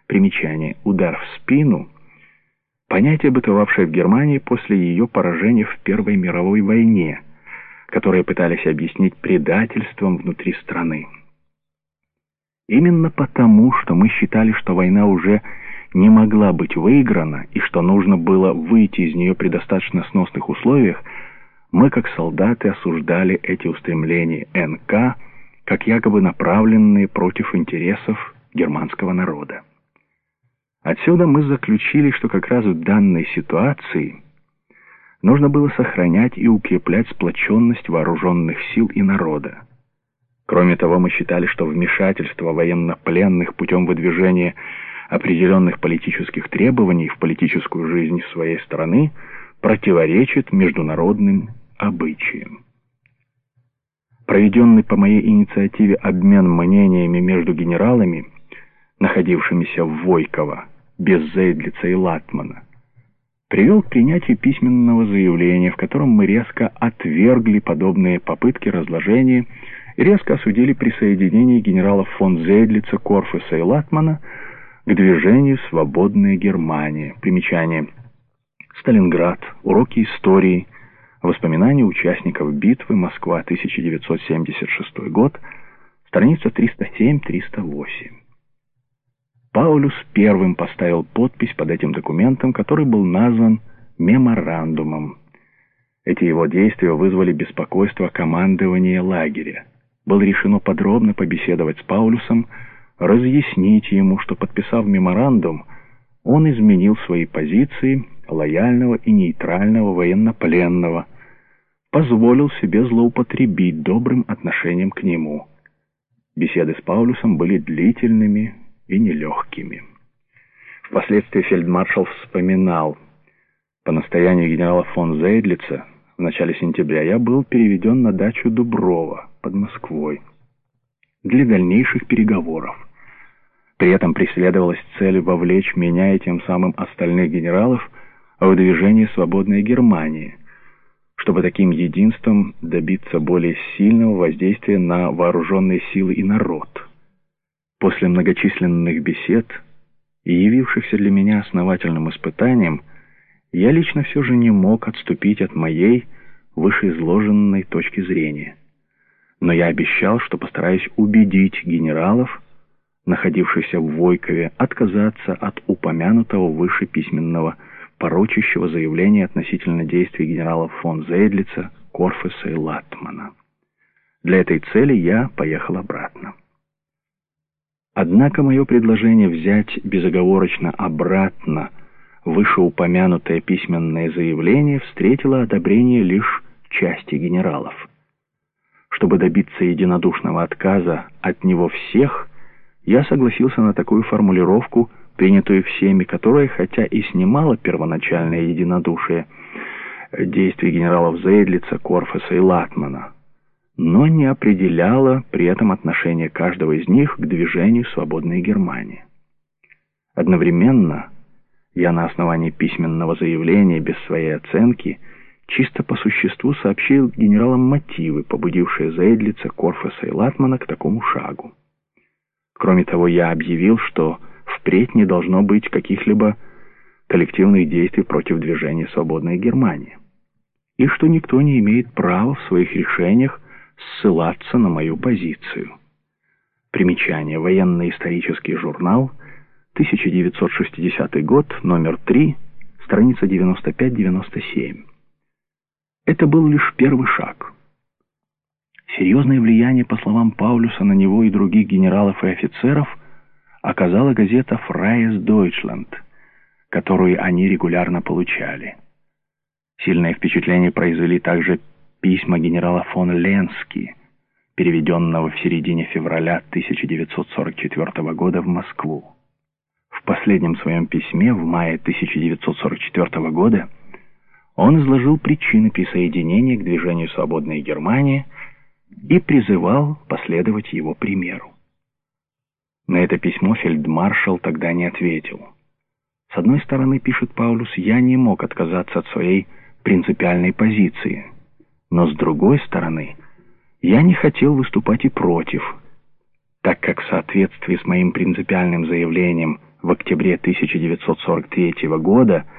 Примечание. Удар в спину — понятие, бытовавшее в Германии после ее поражения в Первой мировой войне, которое пытались объяснить предательством внутри страны. Именно потому, что мы считали, что война уже не могла быть выиграна и что нужно было выйти из нее при достаточно сносных условиях, мы, как солдаты, осуждали эти устремления НК как якобы направленные против интересов германского народа. Отсюда мы заключили, что как раз в данной ситуации нужно было сохранять и укреплять сплоченность вооруженных сил и народа. Кроме того, мы считали, что вмешательство военнопленных путем выдвижения определенных политических требований в политическую жизнь своей страны противоречит международным обычаям. Проведенный по моей инициативе обмен мнениями между генералами, находившимися в Войково, без Зейдлица и Латмана, привел к принятию письменного заявления, в котором мы резко отвергли подобные попытки разложения и резко осудили присоединение генералов фон Зейдлица, Корфуса и Латмана к движению «Свободная Германия». Примечание. Сталинград. Уроки истории. Воспоминания участников битвы. Москва, 1976 год. Страница 307-308. Паулюс первым поставил подпись под этим документом, который был назван меморандумом. Эти его действия вызвали беспокойство командования лагеря. Было решено подробно побеседовать с Паулюсом, разъяснить ему, что, подписав меморандум, он изменил свои позиции лояльного и нейтрального военнопленного, позволил себе злоупотребить добрым отношением к нему. Беседы с Паулюсом были длительными и нелегкими. Впоследствии фельдмаршал вспоминал: по настоянию генерала фон Зейдлица в начале сентября я был переведен на дачу Дуброва под Москвой для дальнейших переговоров. При этом преследовалась цель вовлечь меня и тем самым остальных генералов в движение «Свободная Германия», чтобы таким единством добиться более сильного воздействия на вооруженные силы и народ. После многочисленных бесед и явившихся для меня основательным испытанием, я лично все же не мог отступить от моей вышеизложенной точки зрения. Но я обещал, что постараюсь убедить генералов, находившихся в Войкове, отказаться от упомянутого выше письменного порочащего заявления относительно действий генералов фон Зейдлица, Корфуса и Латмана. Для этой цели я поехал обратно. Однако мое предложение взять безоговорочно обратно вышеупомянутое письменное заявление встретило одобрение лишь части генералов. Чтобы добиться единодушного отказа от него всех, я согласился на такую формулировку, принятую всеми, которая, хотя и снимала первоначальное единодушие действий генералов Зейдлица, Корфуса и Латмана, но не определяла при этом отношение каждого из них к движению «Свободная Германия». Одновременно я на основании письменного заявления без своей оценки чисто по существу сообщил генералам мотивы, побудившие Зейдлица, Корфуса и Латмана к такому шагу. Кроме того, я объявил, что впредь не должно быть каких-либо коллективных действий против движения «Свободная Германия», и что никто не имеет права в своих решениях ссылаться на мою позицию. Примечание. Военно-исторический журнал, 1960 год, номер 3, страница 95-97. Это был лишь первый шаг. Серьезное влияние, по словам Паулюса, на него и других генералов и офицеров оказала газета «Freies Deutschland», которую они регулярно получали. Сильное впечатление произвели также письма генерала фон Ленски, переведенного в середине февраля 1944 года в Москву. В последнем своем письме в мае 1944 года он изложил причины присоединения к движению «Свободная Германия» и призывал последовать его примеру. На это письмо фельдмаршал тогда не ответил. С одной стороны, пишет Паулюс, я не мог отказаться от своей принципиальной позиции, но с другой стороны, я не хотел выступать и против, так как в соответствии с моим принципиальным заявлением в октябре 1943 года